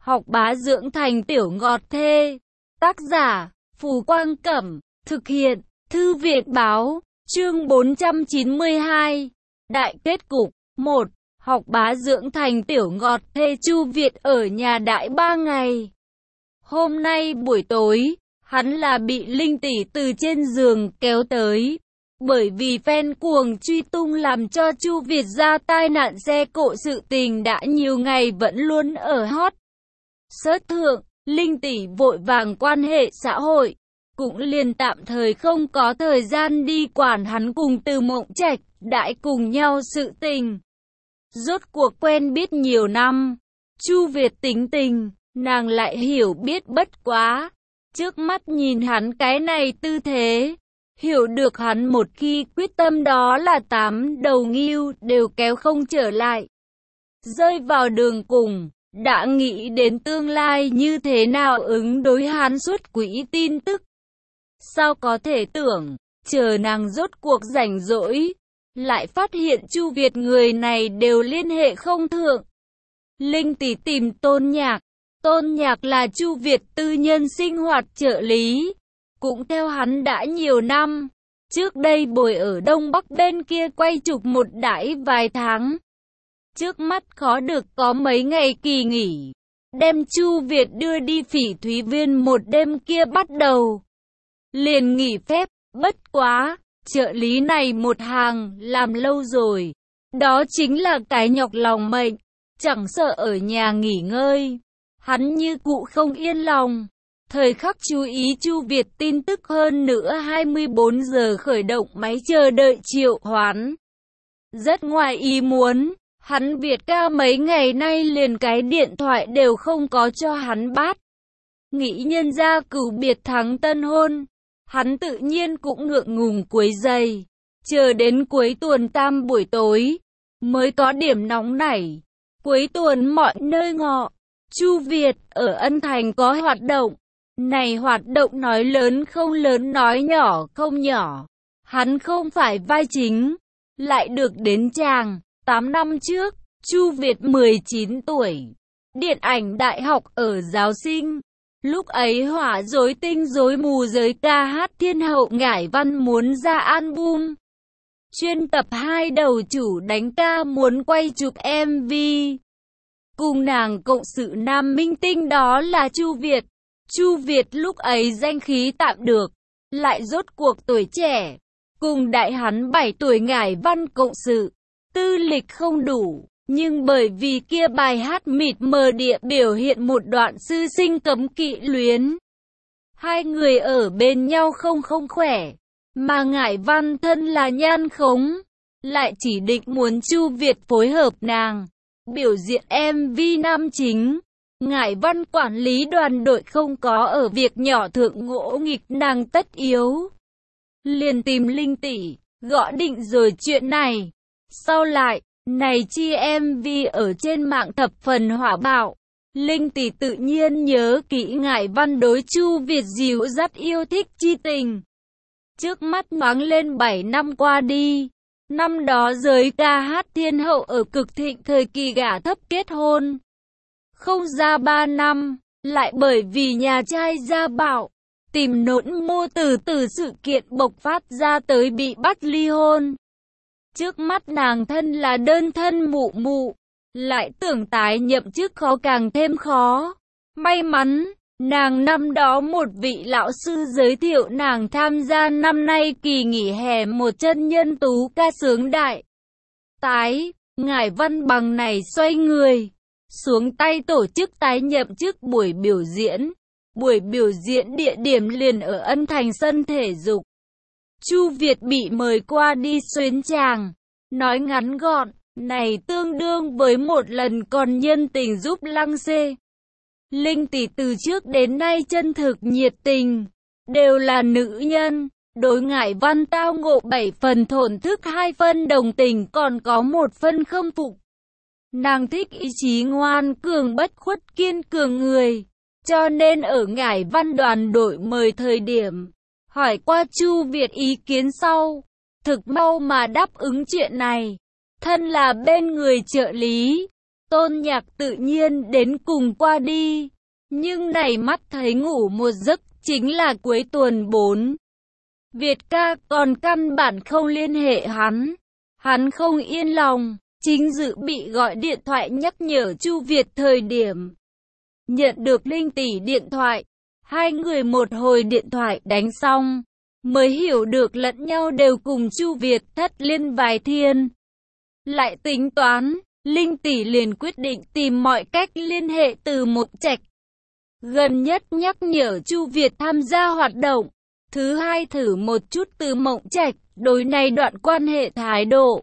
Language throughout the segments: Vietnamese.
học bá dưỡng thành tiểu ngọt thê. Tác giả, Phù Quang Cẩm, thực hiện, Thư viện Báo, chương 492. Đại kết cục, 1. Học bá dưỡng thành tiểu ngọt thê. Chu Việt ở nhà đãi 3 ngày. Hôm nay buổi tối, hắn là bị Linh tỷ từ trên giường kéo tới. Bởi vì fan cuồng truy tung làm cho Chu Việt ra tai nạn xe cộ, sự tình đã nhiều ngày vẫn luôn ở hot search thượng. Linh tỷ vội vàng quan hệ xã hội, cũng liền tạm thời không có thời gian đi quản hắn cùng Từ Mộng Trạch đãi cùng nhau sự tình. Rốt cuộc quen biết nhiều năm, Chu Việt tính tình, nàng lại hiểu biết bất quá. Trước mắt nhìn hắn cái này tư thế, hiểu được hắn một khi quyết tâm đó là 8 đầu ngưu đều kéo không trở lại. Rơi vào đường cùng, đã nghĩ đến tương lai như thế nào ứng đối hắn xuất quỹ tin tức. Sao có thể tưởng, chờ nàng rốt cuộc rảnh rỗi, lại phát hiện Chu Việt người này đều liên hệ không thượng. Linh tỷ tìm Tôn Nhạc. Tôn Nhạc là Chu Việt tư nhân sinh hoạt trợ lý, cũng theo hắn đã nhiều năm. Trước đây bồi ở Đông Bắc bên kia quay chụp một đãi vài tháng. Trước mắt khó được có mấy ngày kỳ nghỉ, đem Chu Việt đưa đi Phỉ Thúy Viên một đêm kia bắt đầu liền nghỉ phép. Bất quá, trợ lý này một hàng làm lâu rồi, đó chính là cái nhọc lòng mệnh, chẳng sợ ở nhà nghỉ ngơi, hắn như cụ không yên lòng. Thời khắc chú ý Chu Việt tin tức, hơn nữa 24 giờ khởi động máy chờ đợi triệu hoán. Rất ngoài ý muốn, hắn Việt ca mấy ngày nay liền cái điện thoại đều không có cho hắn bắt. Nghĩ nhân gia cửu biệt thắng tân hôn, hắn tự nhiên cũng ngượng ngùng quấy giày. Chờ đến cuối tuần tam buổi tối, mới có điểm nóng nảy. Cuối tuần mọi nơi ngọ, Chu Việt ở Ân Thành có hoạt động. Này hoạt động nói lớn không lớn, nói nhỏ không nhỏ. Hắn không phải vai chính, lại được đến chàng. 8 năm trước, Chu Việt 19 tuổi, điện ảnh đại học ở giáo sinh. Lúc ấy hỏa rối tinh rối mù giới ca hát thiên hậu Ngải Văn muốn ra album. Chuyên tập 2 đầu chủ đánh ca muốn quay chụp MV. Cùng nàng cộng sự nam minh tinh đó là Chu Việt. Chu Việt lúc ấy danh khí tạm được, lại rốt cuộc tuổi trẻ, cùng đại hắn 7 tuổi Ngải Văn cộng sự, tư lịch không đủ, nhưng bởi vì kia bài hát mịt mờ địa biểu hiện một đoạn sư sinh cấm kỵ luyến. Hai người ở bên nhau không khỏe, mà Ngải Văn thân là nhan khống, lại chỉ định muốn Chu Việt phối hợp nàng, biểu diễn MV nam chính. Ngải Văn quản lý đoàn đội không có ở việc nhỏ thượng ngỗ nghịch nàng tất yếu. Liền tìm Linh tỷ, gõ định rồi chuyện này. Sau lại, này chi MV ở trên mạng thập phần hỏa bạo. Linh tỷ tự nhiên nhớ kỹ Ngải Văn đối Chu Việt dìu dắt yêu thích chi tình. Trước mắt nhoáng lên 7 năm qua đi. Năm đó giới ca hát thiên hậu ở cực thịnh thời kỳ, gả thấp kết hôn. Không ra 3 năm, lại bởi vì nhà trai gia bạo, tìm nỗi mô tử từ sự kiện bộc phát ra tới bị bắt ly hôn. Trước mắt nàng thân là đơn thân mụ mụ, lại tưởng tái nhậm chức khó càng thêm khó. May mắn, nàng năm đó một vị lão sư giới thiệu nàng tham gia năm nay kỳ nghỉ hè một chân nhân tú ca sướng đại tái. Ngải Văn bằng này xoay người xuống tay tổ chức tái nhậm chức buổi biểu diễn. Buổi biểu diễn địa điểm liền ở Ân Thành sân thể dục. Chu Việt bị mời qua đi xuyến chàng. Nói ngắn gọn, này tương đương với một lần còn nhân tình giúp Lăng Xê. Linh tỷ từ trước đến nay chân thực nhiệt tình, đều là nữ nhân. Đối Ngải Văn tao ngộ 7 phần thổn thức, 2 phân đồng tình, còn có 1 phân khâm phục. Nàng thích ý chí ngoan cường bất khuất kiên cường người, cho nên ở Ngải Văn đoàn đội mời thời điểm, hỏi qua Chu Việt ý kiến sau, thực mau mà đáp ứng chuyện này. Thân là bên người trợ lý, Tôn Nhạc tự nhiên đến cùng qua đi. Nhưng này mắt thấy ngủ một giấc, chính là cuối tuần 4. Việt ca còn căn bản không liên hệ hắn. Hắn không yên lòng, chính dự bị gọi điện thoại nhắc nhở Chu Việt thời điểm. Nhận được Linh tỷ điện thoại, hai người một hồi điện thoại đánh xong, mới hiểu được lẫn nhau đều cùng Chu Việt thất liên vài thiên. Lại tính toán, Linh tỷ liền quyết định tìm mọi cách liên hệ Từ Mộng Trạch. Gần nhất nhắc nhở Chu Việt tham gia hoạt động. Thứ hai thử một chút Từ Mộng Trạch đối này đoạn quan hệ thái độ.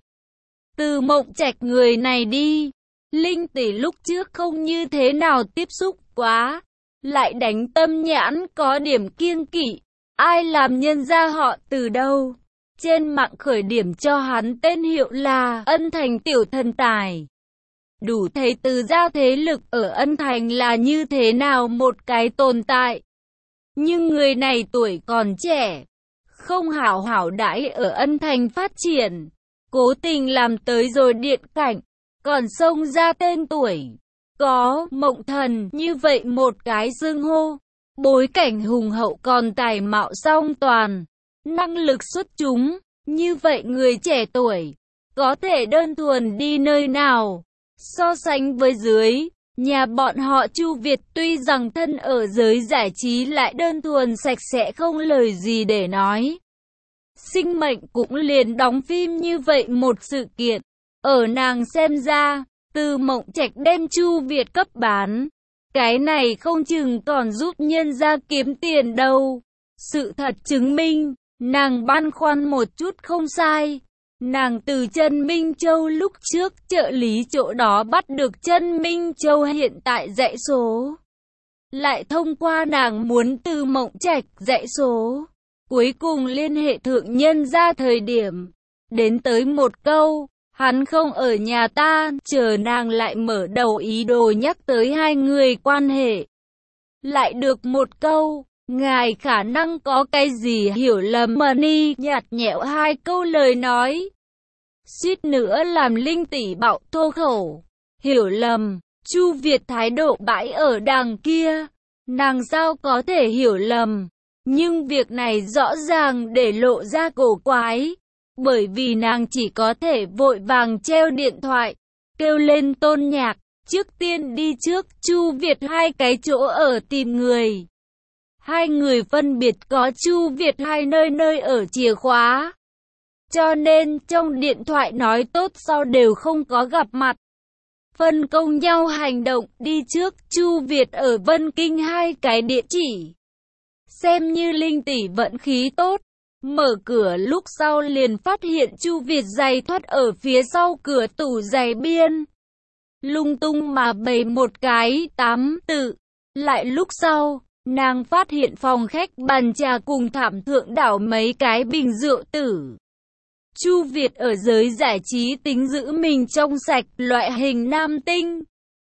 Từ Mộng Trạch người này đi. Linh tỷ lúc trước không như thế nào tiếp xúc quá. Lại đánh tâm nhãn có điểm kiêng kỵ. Ai làm nhân gia họ Từ đâu. Trên mạng khởi điểm cho hắn tên hiệu là Ân Thành tiểu thần tài. Đủ thấy Từ gia thế lực ở Ân Thành là như thế nào một cái tồn tại. Nhưng người này tuổi còn trẻ, không hảo hảo đãi ở Ân Thành phát triển, cố tình làm tới rồi điện cảnh, còn xông ra tên tuổi. Có Mộng Thần như vậy một cái xưng hô, bối cảnh hùng hậu còn tài mạo song toàn, năng lực xuất chúng, như vậy người trẻ tuổi, có thể đơn thuần đi nơi nào. So sánh với dưới, nhà bọn họ Chu Việt tuy rằng thân ở giới giải trí lại đơn thuần sạch sẽ không lời gì để nói. Sinh mệnh cũng liền đóng phim như vậy một sự kiện. Ở nàng xem ra, Từ Mộng Trạch đem Chu Việt cấp bán. Cái này không chừng còn giúp nhân gia kiếm tiền đâu. Sự thật chứng minh, nàng băn khoăn một chút không sai. Nàng từ Trần Minh Châu lúc trước trợ lý chỗ đó bắt được Trần Minh Châu hiện tại dãy số. Lại thông qua nàng muốn Từ Mộng Trạch dãy số. Cuối cùng liên hệ thượng nhân ra thời điểm. Đến tới một câu, hắn không ở nhà ta, chờ nàng lại mở đầu ý đồ nhắc tới hai người quan hệ. Lại được một câu, ngài khả năng có cái gì hiểu lầm mà ni nhạt nhẽo hai câu lời nói. Suýt nữa làm Linh tỷ bạo thô khẩu. Hiểu lầm, Chu Việt thái độ bãi ở đằng kia. Nàng sao có thể hiểu lầm. Nhưng việc này rõ ràng để lộ ra cổ quái. Bởi vì nàng chỉ có thể vội vàng treo điện thoại, kêu lên Tôn Nhạc, trước tiên đi trước Chu Việt hai cái chỗ ở tìm người. Hai người phân biệt có Chu Việt hai nơi ở chìa khóa. Cho nên trong điện thoại nói tốt sau đều không có gặp mặt. Phân công nhau hành động đi trước Chu Việt ở Vân Kinh hai cái địa chỉ. Xem như Linh tỷ vận khí tốt. Mở cửa lúc sau liền phát hiện Chu Việt giày thoát ở phía sau cửa tủ giày biên. Lung tung mà bày một cái tám tự. Lại lúc sau, nàng phát hiện phòng khách bàn trà cùng thảm thượng đảo mấy cái bình rượu tử. Chu Việt ở giới giải trí tính giữ mình trong sạch loại hình nam tinh.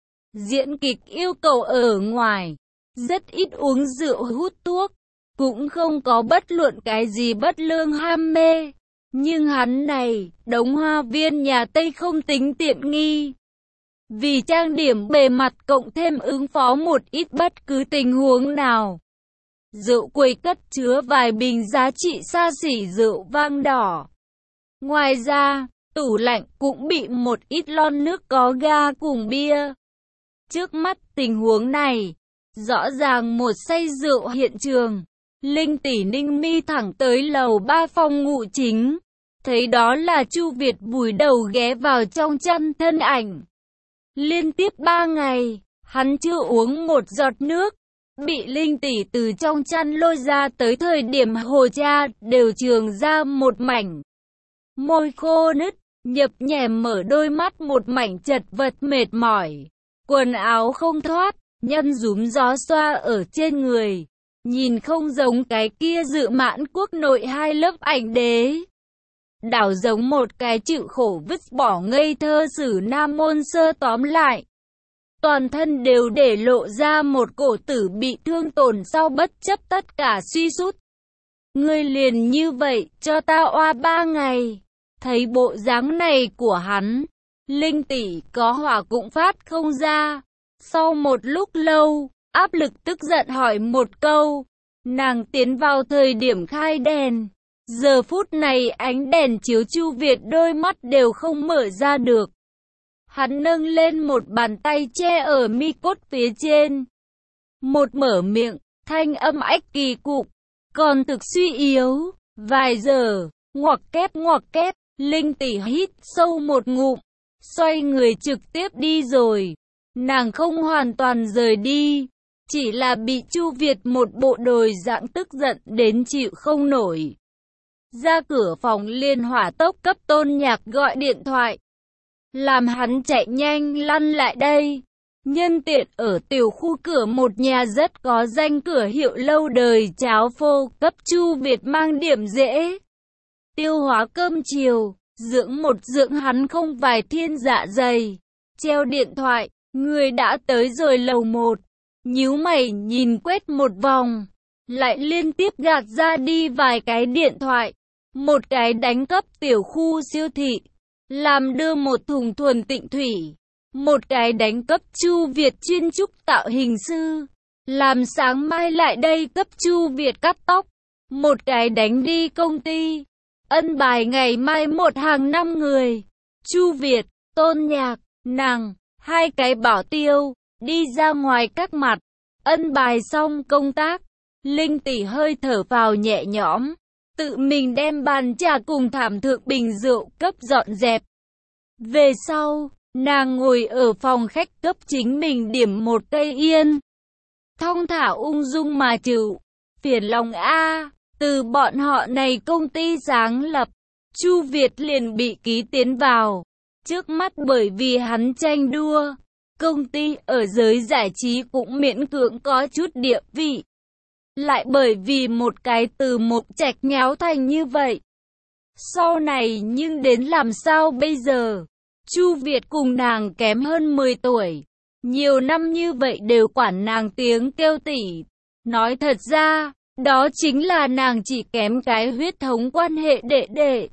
Diễn kịch yêu cầu ở ngoài, rất ít uống rượu hút thuốc. Cũng không có bất luận cái gì bất lương ham mê. Nhưng hắn này, đống hoa viên nhà Tây không tính tiện nghi. Vì trang điểm bề mặt cộng thêm ứng phó một ít bất cứ tình huống nào. Rượu quầy cất chứa vài bình giá trị xa xỉ rượu vang đỏ. Ngoài ra, tủ lạnh cũng bị một ít lon nước có ga cùng bia. Trước mắt tình huống này, rõ ràng một say rượu hiện trường. Linh tỷ ninh mi thẳng tới lầu 3 phòng ngủ chính. Thấy đó là Chu Việt vùi đầu ghé vào trong chăn thân ảnh. Liên tiếp 3 ngày, hắn chưa uống một giọt nước. Bị Linh tỷ từ trong chăn lôi ra tới thời điểm hồ cha đều trường ra một mảnh. Môi khô nứt, nhập nhèm mở đôi mắt một mảnh chật vật mệt mỏi. Quần áo không thoát, nhân rúm gió xoa ở trên người. Nhìn không giống cái kia Dự Mãn Quốc nội hai lớp ảnh đế. Đảo giống một cái chịu khổ vứt bỏ ngây thơ sử nam môn sơ tóm lại. Toàn thân đều để lộ ra một cổ tử bị thương tổn sau bất chấp tất cả suy sút. Ngươi liền như vậy cho ta oa 3 ngày. Thấy bộ dáng này của hắn, Linh tỷ có hỏa cũng phát không ra. Sau một lúc lâu, áp lực tức giận hỏi một câu. Nàng tiến vào thời điểm khai đèn. Giờ phút này ánh đèn chiếu Chu Việt đôi mắt đều không mở ra được. Hắn nâng lên một bàn tay che ở mi cốt phía trên. Một mở miệng, thanh âm ách kỳ cục, còn thực suy yếu. Vài giờ, ngoặc kép, Linh tỷ hít sâu một ngụm, xoay người trực tiếp đi rồi. Nàng không hoàn toàn rời đi, chỉ là bị Chu Việt một bộ đồi dạng tức giận đến chịu không nổi. Ra cửa phòng liền hỏa tốc cấp Tôn Nhạc gọi điện thoại, làm hắn chạy nhanh lăn lại đây. Nhân tiện ở tiểu khu cửa một nhà rất có danh cửa hiệu lâu đời cháo phô, cấp Chu Việt mang điểm dễ tiêu hóa cơm chiều, dưỡng hắn không vài thiên dạ dày. Treo điện thoại, người đã tới rồi lầu 1, nhíu mày nhìn quét một vòng, lại liên tiếp gạt ra đi vài cái điện thoại. Một cái đánh cấp tiểu khu siêu thị, làm đưa một thùng thuần tịnh thủy. Một cái đánh cấp Chu Việt chuyên trúc tạo hình sư, làm sáng mai lại đây cấp Chu Việt cắt tóc. Một cái đánh đi công ty, ân bài ngày mai một hàng 5 người. Chu Việt, Tôn Nhạc, nàng, 2 cái bảo tiêu, đi ra ngoài các mặt. Ân bài xong công tác, Linh tỷ hơi thở vào nhẹ nhõm, tự mình đem bàn trà cùng thảm thượng bình rượu cấp dọn dẹp. Về sau, nàng ngồi ở phòng khách cấp chính mình điểm một cây yên. Thong thả ung dung mà chịu. Phiền lòng a, từ bọn họ này công ty sáng lập, Chu Việt liền bị ký tiến vào. Trước mắt bởi vì hắn tranh đua, công ty ở giới giải trí cũng miễn cưỡng có chút địa vị. Lại bởi vì một cái từ Mộc Trạch nháo thành như vậy. Sau này nhưng đến làm sao bây giờ? Chu Việt cùng nàng kém hơn 10 tuổi. Nhiều năm như vậy đều quản nàng tiếng kêu tỷ. Nói thật ra, đó chính là nàng chỉ kém cái huyết thống quan hệ đệ đệ.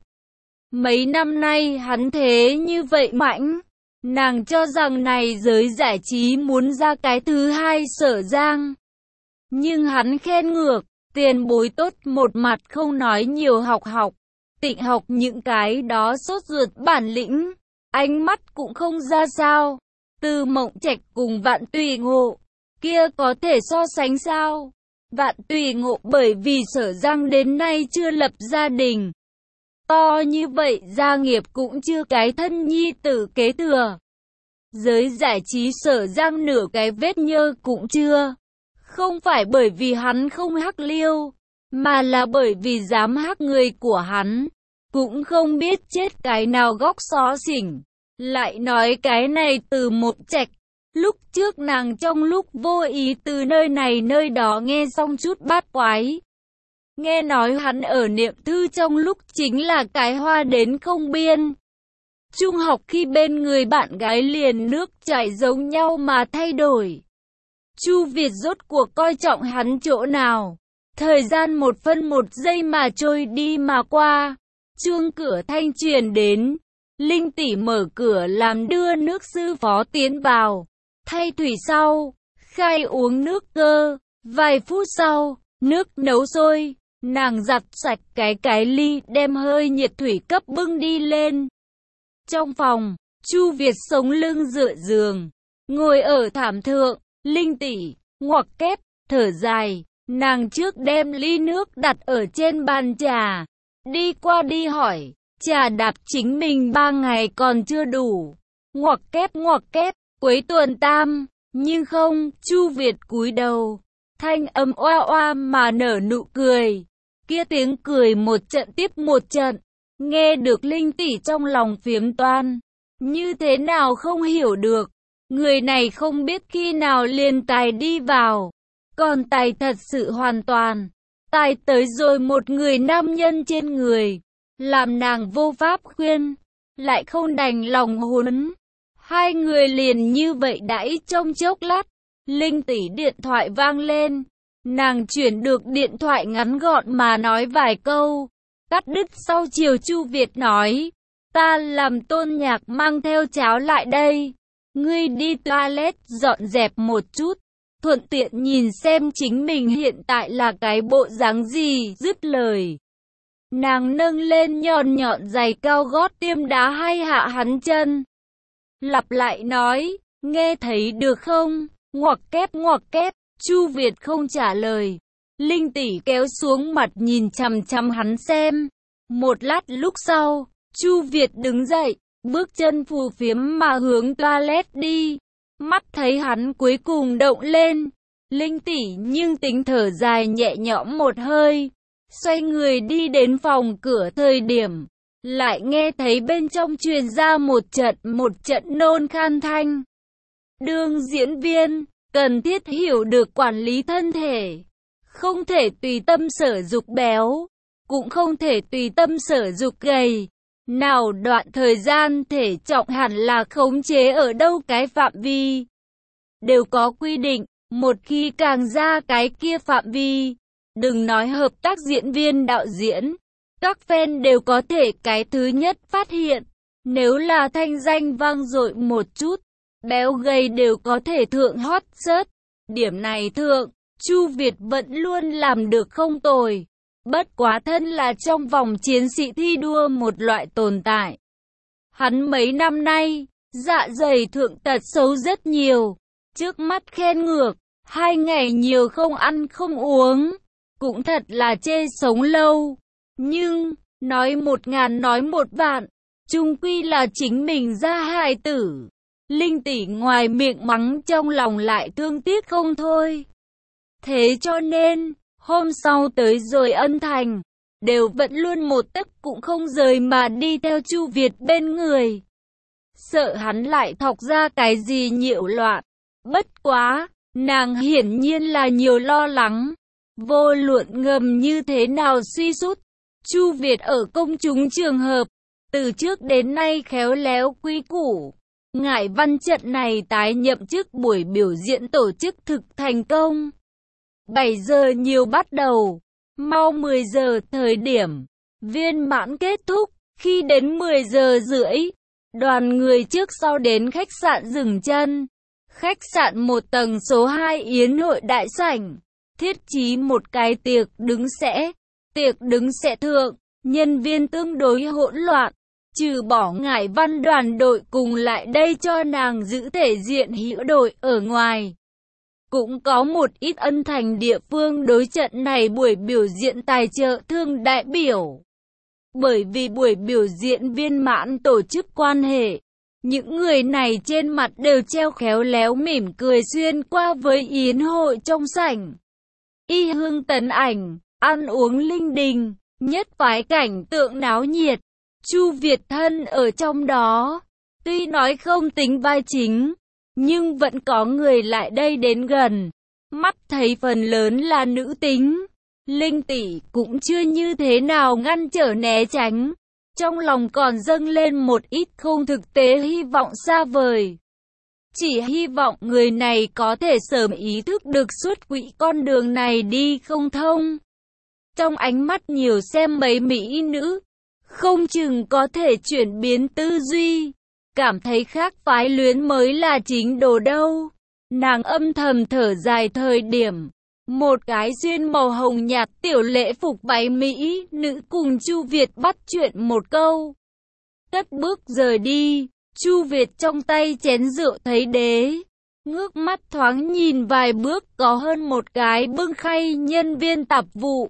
Mấy năm nay hắn thế như vậy mãnh. Nàng cho rằng này giới giải trí muốn ra cái thứ hai Sở Giang. Nhưng hắn khen ngược, tiền bối tốt một mặt không nói nhiều học, tịnh học những cái đó sốt ruột bản lĩnh. Ánh mắt cũng không ra sao. Từ Mộng Trạch cùng Vạn Tùy Ngộ, kia có thể so sánh sao? Vạn Tùy Ngộ bởi vì Sở Giang đến nay chưa lập gia đình. To như vậy gia nghiệp cũng chưa cái thân nhi tử kế thừa. Giới giải trí Sở Giang nửa cái vết nhơ cũng chưa. Không phải bởi vì hắn không hắc liêu, mà là bởi vì dám hắc người của hắn. Cũng không biết chết cái nào góc xó xỉnh. Lại nói cái này từ Mộc Trạch. Lúc trước nàng trong lúc vô ý từ nơi này nơi đó nghe xong chút bát quái. Nghe nói hắn ở niệm thư trong lúc chính là cái hoa đến không biên. Trung học khi bên người bạn gái liền nước chảy giống nhau mà thay đổi. Chu Việt rốt cuộc coi trọng hắn chỗ nào. Thời gian 1 phân 1 giây mà trôi đi mà qua. Chuông cửa thanh truyền đến. Linh tỷ mở cửa làm đưa nước sư phó tiến vào. Thay thủy sau, khai uống nước cơ. Vài phút sau, nước nấu sôi. Nàng giặt sạch cái ly đem hơi nhiệt thủy cấp bưng đi lên. Trong phòng, Chu Việt sống lưng dựa giường. Ngồi ở thảm thượng, Linh tỷ, ngoặc kép, thở dài. Nàng trước đem ly nước đặt ở trên bàn trà. Đi qua đi hỏi. Trà đạp chính mình 3 ngày còn chưa đủ. Ngoặc kép, cuối tuần tam. Nhưng không, Chu Việt cúi đầu. Thanh âm oa oa mà nở nụ cười. Kia tiếng cười một trận tiếp một trận. Nghe được Linh tỷ trong lòng phiếm toan. Như thế nào không hiểu được. Người này không biết khi nào liền tài đi vào. Còn tài thật sự hoàn toàn. Tài tới rồi một người nam nhân trên người. Làm nàng vô pháp khuyên, lại không đành lòng huấn. 2 người liền như vậy đãi trong chốc lát. Linh tỷ điện thoại vang lên. Nàng chuyển được điện thoại ngắn gọn mà nói vài câu. Cắt đứt sau chiều Chu Việt nói. ta làm Tôn Nhạc mang theo cháo lại đây. Ngươi đi toilet dọn dẹp một chút, thuận tiện nhìn xem chính mình hiện tại là cái bộ dáng gì. Dứt lời, nàng nâng lên nhọn nhọn giày cao gót tiêm đá hay hạ hắn chân. Lặp lại nói, nghe thấy được không? Ngoặc kép, Chu Việt không trả lời. Linh tỷ kéo xuống mặt nhìn chằm chằm hắn xem. Một lát lúc sau, Chu Việt đứng dậy, bước chân phù phiếm mà hướng toilet đi. Mắt thấy hắn cuối cùng động lên, Linh tỷ nhưng tính thở dài nhẹ nhõm một hơi. Xoay người đi đến phòng cửa thời điểm, lại nghe thấy bên trong truyền ra một trận nôn khan thanh. Đương diễn viên, cần thiết hiểu được quản lý thân thể. Không thể tùy tâm sở dục béo, cũng không thể tùy tâm sở dục gầy. Nào đoạn thời gian thể trọng hẳn là khống chế ở đâu cái phạm vi. Đều có quy định, một khi càng ra cái kia phạm vi, đừng nói hợp tác diễn viên đạo diễn, các fan đều có thể cái thứ nhất phát hiện. Nếu là thanh danh vang dội một chút, béo gầy đều có thể thượng hot search. Điểm này thượng, Chu Việt vẫn luôn làm được không tồi. Bất quá thân là trong vòng chiến sĩ thi đua một loại tồn tại. Hắn mấy năm nay, dạ dày thượng tật xấu rất nhiều. Trước mắt khen ngược, 2 ngày nhiều không ăn không uống, cũng thật là chê sống lâu. Nhưng, nói 1000 nói 1 vạn, chung quy là chính mình ra hài tử. Linh tỷ ngoài miệng mắng trong lòng lại thương tiếc không thôi. Thế cho nên, hôm sau tới rồi Ân Thành, đều vẫn luôn một tấc cũng không rời mà đi theo Chu Việt bên người. Sợ hắn lại thọc ra cái gì nhiễu loạn. Bất quá, nàng hiển nhiên là nhiều lo lắng. Vô luận ngầm như thế nào suy sút, Chu Việt ở công chúng trường hợp, từ trước đến nay khéo léo quý củ. Ngải Văn trận này tái nhậm chức buổi biểu diễn tổ chức thực thành công. 7 giờ nhiều bắt đầu, mau 10 giờ thời điểm, viên mãn kết thúc. Khi đến 10 giờ rưỡi, đoàn người trước sau đến khách sạn dừng chân. Khách sạn 1 tầng số 2 yến hội đại sảnh, thiết trí một cái tiệc đứng sẽ thượng, nhân viên tương đối hỗn loạn. Trừ bỏ Ngải Văn đoàn đội cùng lại đây cho nàng giữ thể diện hữu đội ở ngoài, cũng có một ít Ân Thành địa phương đối trận này buổi biểu diễn tài trợ thương đại biểu. Bởi vì buổi biểu diễn viên mãn tổ chức quan hệ, những người này trên mặt đều treo khéo léo mỉm cười xuyên qua với yến hội trong sảnh. Y hương tấn ảnh, ăn uống linh đình, nhất phái cảnh tượng náo nhiệt. Chu Việt thân ở trong đó, tuy nói không tính vai chính, nhưng vẫn có người lại đây đến gần. Mắt thấy phần lớn là nữ tính, Linh tỷ cũng chưa như thế nào ngăn trở né tránh. Trong lòng còn dâng lên một ít không thực tế hy vọng xa vời. Chỉ hy vọng người này có thể sớm ý thức được suốt quỹ con đường này đi không thông. Trong ánh mắt nhiều xem mấy mỹ nữ, không chừng có thể chuyển biến tư duy, cảm thấy khác phái luyến mới là chính đồ đâu. Nàng âm thầm thở dài thời điểm, một cái xuyên màu hồng nhạt tiểu lễ phục váy mỹ nữ cùng Chu Việt bắt chuyện một câu. Cất bước rời đi, Chu Việt trong tay chén rượu thấy đế, ngước mắt thoáng nhìn vài bước có hơn một cái bưng khay nhân viên tạp vụ.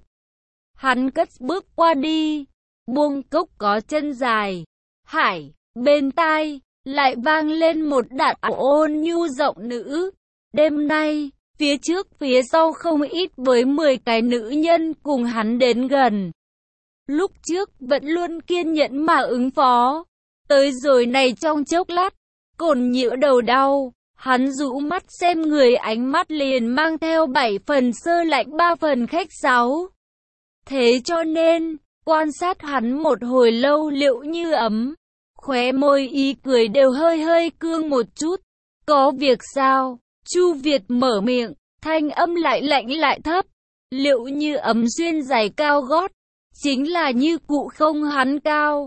Hắn cất bước qua đi, buông cốc có chân dài, hải, bên tai, lại vang lên một đạn ôn nhu giọng nữ. Đêm nay, phía trước phía sau không ít với 10 cái nữ nhân cùng hắn đến gần. Lúc trước vẫn luôn kiên nhẫn mà ứng phó, tới rồi này trong chốc lát, cồn nhiễu đầu đau, hắn rũ mắt xem người ánh mắt liền mang theo 7 phần sơ lạnh 3 phần khách sáo. Thế cho nên, quan sát hắn một hồi lâu Liệu Như Ấm, khóe môi y cười đều hơi hơi cương một chút. Có việc sao? Chu Việt mở miệng, thanh âm lại lạnh lại thấp. Liệu Như Ấm xuyên giày cao gót, chính là như cụ không hắn cao.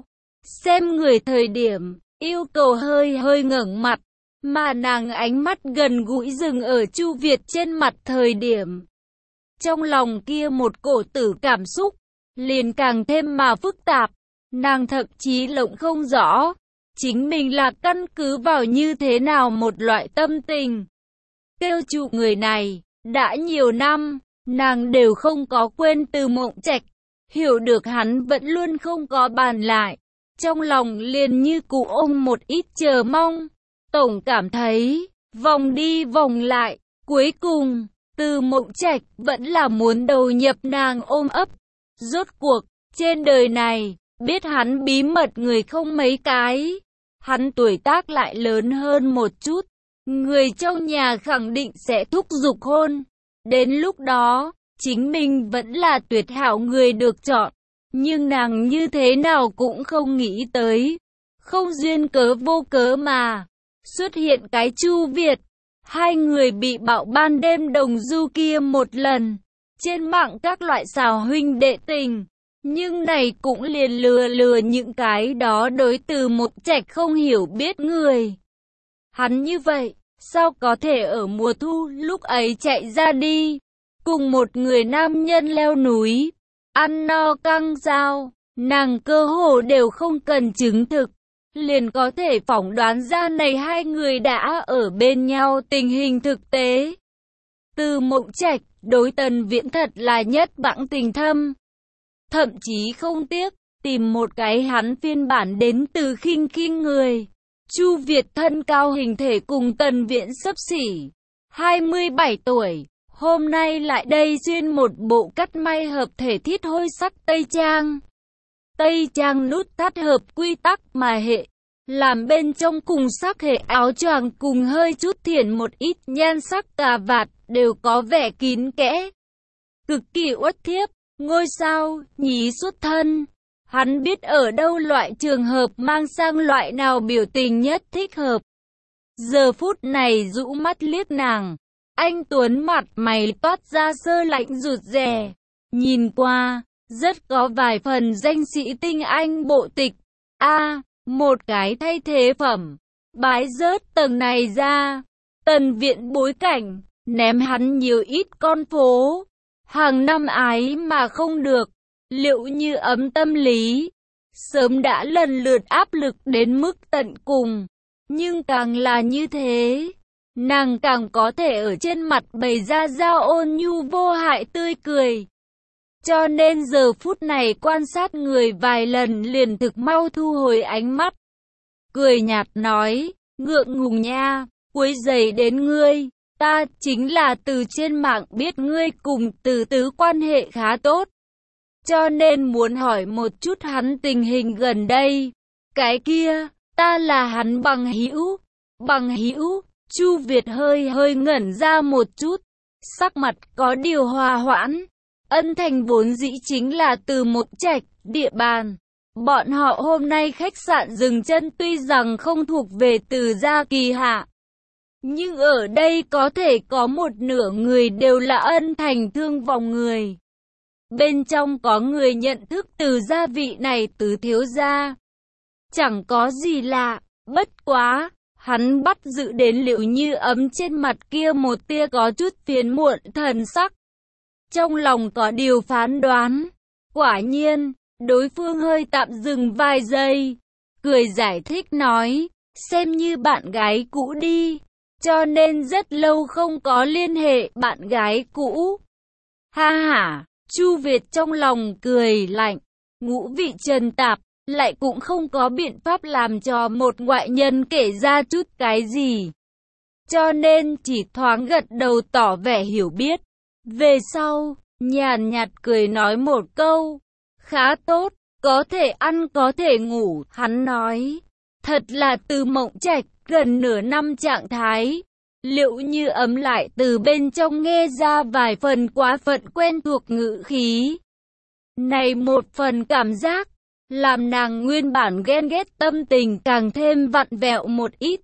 xem người thời điểm, yêu cầu hơi hơi ngẩng mặt, mà nàng ánh mắt gần gũi dừng ở Chu Việt trên mặt thời điểm. Trong lòng kia một cổ tử cảm xúc, liền càng thêm mà phức tạp, nàng thậm chí lộng không rõ, chính mình là căn cứ vào như thế nào một loại tâm tình. Kêu Chu người này, đã nhiều năm, nàng đều không có quên Từ Mộng Trạch, hiểu được hắn vẫn luôn không có bàn lại, trong lòng liền như cụ ôm một ít chờ mong, tổng cảm thấy, vòng đi vòng lại, cuối cùng, Từ Mộng Trạch vẫn là muốn đầu nhập nàng ôm ấp. Rốt cuộc, trên đời này, biết hắn bí mật người không mấy cái, hắn tuổi tác lại lớn hơn một chút, người trong nhà khẳng định sẽ thúc giục hôn. Đến lúc đó, chính mình vẫn là tuyệt hảo người được chọn. Nhưng nàng như thế nào cũng không nghĩ tới. Không duyên cớ vô cớ mà. Xuất hiện cái Chu Việt. Hai người bị bạo ban đêm đồng du kia một lần. Trên mạng các loại xào huynh đệ tình. Nhưng này cũng liền lừa những cái đó đối Từ Mộng Trạch không hiểu biết người. Hắn như vậy, sao có thể ở mùa thu lúc ấy chạy ra đi, cùng một người nam nhân leo núi, ăn no căng dao, nàng cơ hồ đều không cần chứng thực, liền có thể phỏng đoán ra này hai người đã ở bên nhau tình hình thực tế. Từ Mộng Trạch, đối Tần Viễn thật là nhất bẵng tình thâm, thậm chí không tiếc, tìm một cái hắn phiên bản đến từ khinh khinh người. Chu Việt thân cao hình thể cùng Tần Viễn xấp xỉ, 27 tuổi, hôm nay lại đây xuyên một bộ cắt may hợp thể thiết hôi sắc tây trang. Tây trang nút thắt hợp quy tắc mà hệ, làm bên trong cùng sắc hệ áo choàng cùng hơi chút thiển một ít nhan sắc cà vạt đều có vẻ kín kẽ. Cực kỳ uất thiếp, ngôi sao, nhí xuất thân. Hắn biết ở đâu loại trường hợp mang sang loại nào biểu tình nhất thích hợp. Giờ phút này rũ mắt liếc nàng, anh Tuấn mặt mày toát ra sơ lạnh rụt rè, nhìn qua, rất có vài phần danh sĩ tinh anh bộ tịch. Một cái thay thế phẩm, bái rớt tầng này ra, Tần Viễn bối cảnh, ném hắn nhiều ít con phố, hàng năm ái mà không được. Liệu như ấm tâm lý, sớm đã lần lượt áp lực đến mức tận cùng, nhưng càng là như thế, nàng càng có thể ở trên mặt bày ra dao ôn nhu vô hại tươi cười. Cho nên giờ phút này quan sát người vài lần liền thực mau thu hồi ánh mắt. Cười nhạt nói, ngượng ngùng nha, quấy rầy đến ngươi, ta chính là từ trên mạng biết ngươi cùng Từ Tứ quan hệ khá tốt. Cho nên muốn hỏi một chút hắn tình hình gần đây. Cái kia, ta là hắn bằng hữu. Bằng hữu, Chu Việt hơi ngẩn ra một chút. Sắc mặt có điều hòa hoãn. Ân Thành vốn dĩ chính là Từ Mộng Trạch, địa bàn. Bọn họ hôm nay khách sạn dừng chân tuy rằng không thuộc về Từ gia kỳ hạ. Nhưng ở đây có thể có một nửa người đều là Ân Thành thương vòng người. Bên trong có người nhận thức Từ gia vị này tứ thiếu gia. Chẳng có gì lạ, bất quá, hắn bắt giữ đến Liệu Như Ấm trên mặt kia một tia có chút phiền muộn thần sắc. Trong lòng có điều phán đoán. Quả nhiên, đối phương hơi tạm dừng vài giây, cười giải thích nói, xem như bạn gái cũ đi, cho nên rất lâu không có liên hệ bạn gái cũ. Ha ha! Chu Việt trong lòng cười lạnh, ngũ vị trần tạp, lại cũng không có biện pháp làm cho một ngoại nhân kể ra chút cái gì. Cho nên chỉ thoáng gật đầu tỏ vẻ hiểu biết. Về sau, nhàn nhạt cười nói một câu, khá tốt, có thể ăn có thể ngủ, hắn nói. Thật là Từ Mộng Trạch, gần nửa năm trạng thái. Liệu Như Ấm lại từ bên trong nghe ra vài phần quá phận quen thuộc ngữ khí. Này một phần cảm giác, làm nàng nguyên bản ghen ghét tâm tình càng thêm vặn vẹo một ít.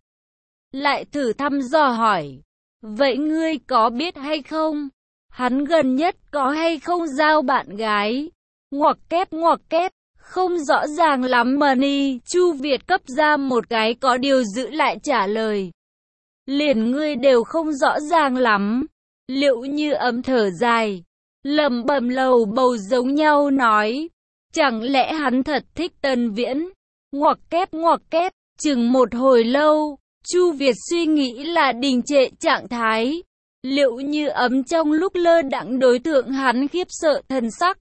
Lại thử thăm dò hỏi, vậy ngươi có biết hay không? Hắn gần nhất có hay không giao bạn gái? Ngoặc kép, Không rõ ràng lắm Money, Chu Việt cấp ra một cái có điều giữ lại trả lời. Liền ngươi đều không rõ ràng lắm. Liệu Như Ấm thở dài, lẩm bẩm lầu bầu giống nhau nói. Chẳng lẽ hắn thật thích Tần Viễn? Ngoặc kép, chừng một hồi lâu, Chu Việt suy nghĩ là đình trệ trạng thái. Liệu Như Ấm trong lúc lơ đãng đối tượng hắn khiếp sợ thần sắc,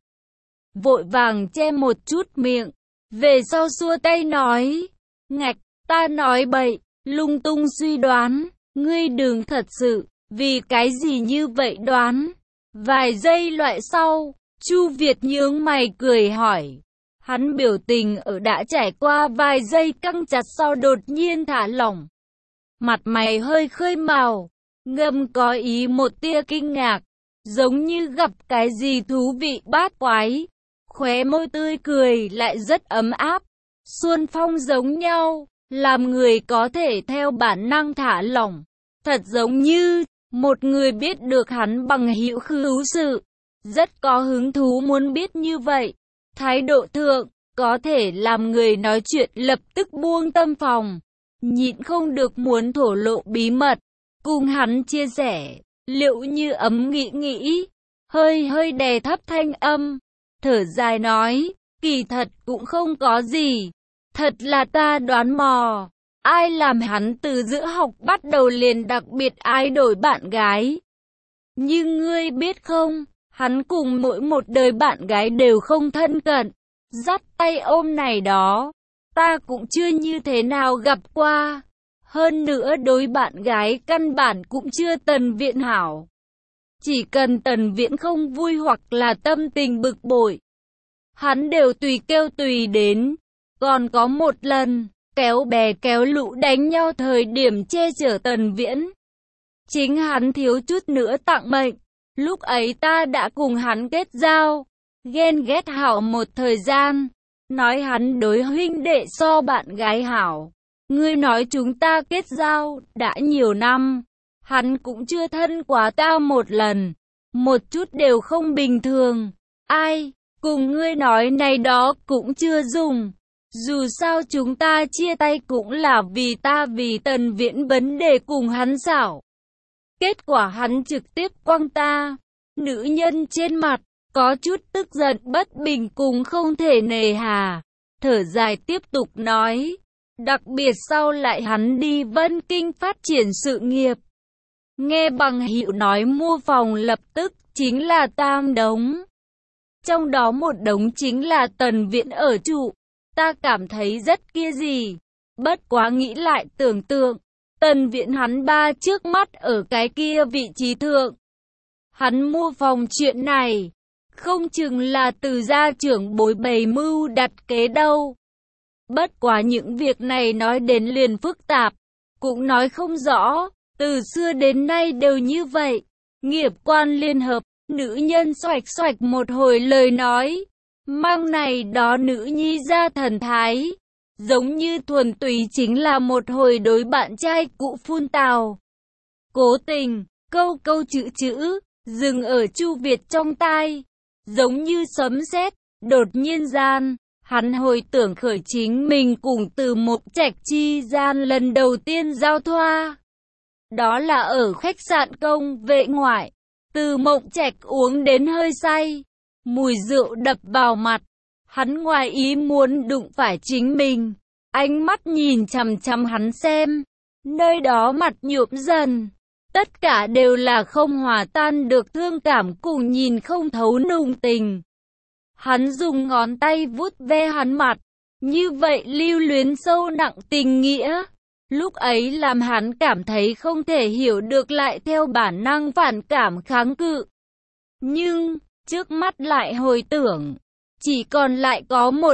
vội vàng che một chút miệng, về sau xua tay nói, ngạch, ta nói bậy, lung tung suy đoán, ngươi đừng thật sự, vì cái gì như vậy đoán. Vài giây loại sau, Chu Việt nhướng mày cười hỏi, hắn biểu tình ở đã trải qua vài giây căng chặt sau đột nhiên thả lỏng. Mặt mày hơi khơi màu, ngầm có ý một tia kinh ngạc, giống như gặp cái gì thú vị bát quái. Khóe môi tươi cười lại rất ấm áp, xuân phong giống nhau, làm người có thể theo bản năng thả lỏng. Thật giống như một người biết được hắn bằng hữu khứu sự, rất có hứng thú muốn biết như vậy. Thái độ thượng, có thể làm người nói chuyện lập tức buông tâm phòng, nhịn không được muốn thổ lộ bí mật, cùng hắn chia sẻ. Liệu Như Ấm nghĩ, hơi đè thấp thanh âm, thở dài nói, kỳ thật cũng không có gì, thật là ta đoán mò, ai làm hắn từ giữa học bắt đầu liền đặc biệt ái đổi bạn gái. Nhưng ngươi biết không, hắn cùng mỗi một đời bạn gái đều không thân cận, dắt tay ôm này đó, ta cũng chưa như thế nào gặp qua. Hơn nữa đối bạn gái căn bản cũng chưa Tần Viễn hảo. Chỉ cần Tần Viễn không vui hoặc là tâm tình bực bội, hắn đều tùy kêu tùy đến. Còn có một lần, kéo bè kéo lũ đánh nhau thời điểm che chở Tần Viễn, chính hắn thiếu chút nữa tặng mệnh. Lúc ấy ta đã cùng hắn kết giao, ghen ghét hảo một thời gian, nói hắn đối huynh đệ so bạn gái hảo. Ngươi nói chúng ta kết giao đã nhiều năm, hắn cũng chưa thân quá ta một lần, một chút đều không bình thường. Ai, cùng ngươi nói này đó cũng chưa dùng. Dù sao chúng ta chia tay cũng là vì ta vì Tần Viễn vấn đề cùng hắn xảo. Kết quả hắn trực tiếp quăng ta. Nữ nhân trên mặt, có chút tức giận bất bình cùng không thể nề hà. Thở dài tiếp tục nói. Đặc biệt sau lại hắn đi Vân Kinh phát triển sự nghiệp. Nghe bằng hữu nói mua phòng lập tức chính là 3 đống. Trong đó một đống chính là Tần Viễn ở trụ. Ta cảm thấy rất kia gì. Bất quá nghĩ lại tưởng tượng, Tần Viễn hắn ba trước mắt ở cái kia vị trí thượng. Hắn mua phòng chuyện này, không chừng là từ gia trưởng bối bày mưu đặt kế đâu. Bất quá những việc này nói đến liền phức tạp, cũng nói không rõ, từ xưa đến nay đều như vậy. Nghiệp quan liên hợp, nữ nhân xoạch một hồi lời nói, mang này đó nữ nhi ra thần thái, giống như thuần túy chính là một hồi đối bạn trai cũ phun tào. Cố tình, câu chữ, dừng ở Chu Việt trong tai, giống như sấm sét, đột nhiên gian. Hắn hồi tưởng khởi chính mình cùng Từ Mộng Trạch chi gian lần đầu tiên giao thoa. Đó là ở khách sạn Công Vệ ngoại. Từ Mộng Trạch uống đến hơi say, mùi rượu đập vào mặt. Hắn ngoài ý muốn đụng phải chính mình, ánh mắt nhìn chằm chằm hắn xem. Nơi đó mặt nhuộm dần, tất cả đều là không hòa tan được thương cảm cùng nhìn không thấu nùng tình. Hắn dùng ngón tay vuốt ve hắn mặt, như vậy lưu luyến sâu nặng tình nghĩa. Lúc ấy làm hắn cảm thấy không thể hiểu được lại theo bản năng phản cảm kháng cự. Nhưng, trước mắt lại hồi tưởng, chỉ còn lại có một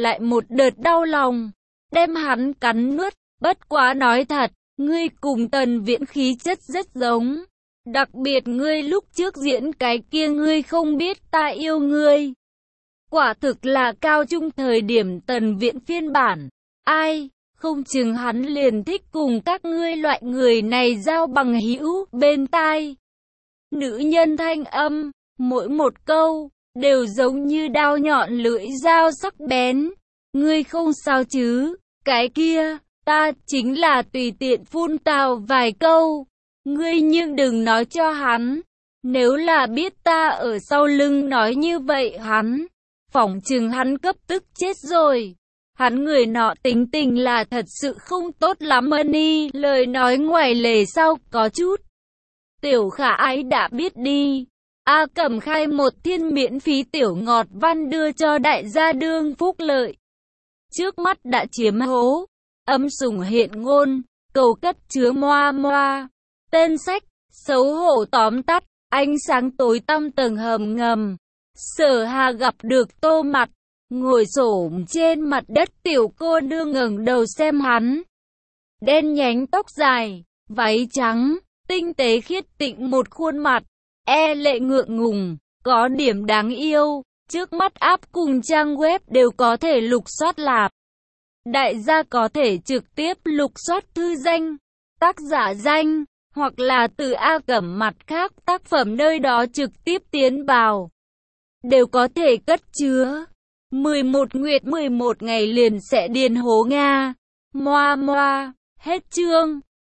đợt đau lòng, đem hắn cắn nuốt. Bất quá nói thật, ngươi cùng Tần Viễn khí chất rất giống. Đặc biệt ngươi lúc trước diễn cái kia ngươi không biết ta yêu ngươi. Quả thực là cao trung thời điểm Tần Viễn phiên bản. Ai, không chừng hắn liền thích cùng các ngươi loại người này giao bằng hữu bên tai. Nữ nhân thanh âm, mỗi một câu, đều giống như đao nhọn lưỡi dao sắc bén. Ngươi không sao chứ? Cái kia, ta chính là tùy tiện phun tào vài câu. Ngươi nhưng đừng nói cho hắn. Nếu là biết ta ở sau lưng nói như vậy hắn, phỏng chừng hắn cấp tức chết rồi. Hắn người nọ tính tình là thật sự không tốt lắm Ân lời nói ngoài lề sau có chút. Tiểu Khả Ái đã biết đi. A Cẩm khai một thiên miễn phí tiểu ngọt văn đưa cho đại gia đương phúc lợi. Trước mắt đã chiếm hố. Âm sủng hiện ngôn, cầu cất chứa moa moa. Tên sách, xấu hổ tóm tắt, ánh sáng tối tăm tầng hầm ngầm. Sở Hà gặp được Tô Mặt, ngồi xổm trên mặt đất, tiểu cô nương ngẩng đầu xem hắn. Đen nhánh tóc dài, váy trắng, tinh tế khiết tịnh một khuôn mặt, lệ ngượng ngùng, có điểm đáng yêu, trước mắt app cùng trang web đều có thể lục soát lạp. Đại gia có thể trực tiếp lục soát thư danh, tác giả danh, hoặc là từ A Cẩm mặt khác tác phẩm nơi đó trực tiếp tiến vào. Đều có thể cất chứa. 11 nguyệt 11 ngày liền sẽ điền hố Nga. Moa moa, hết chương.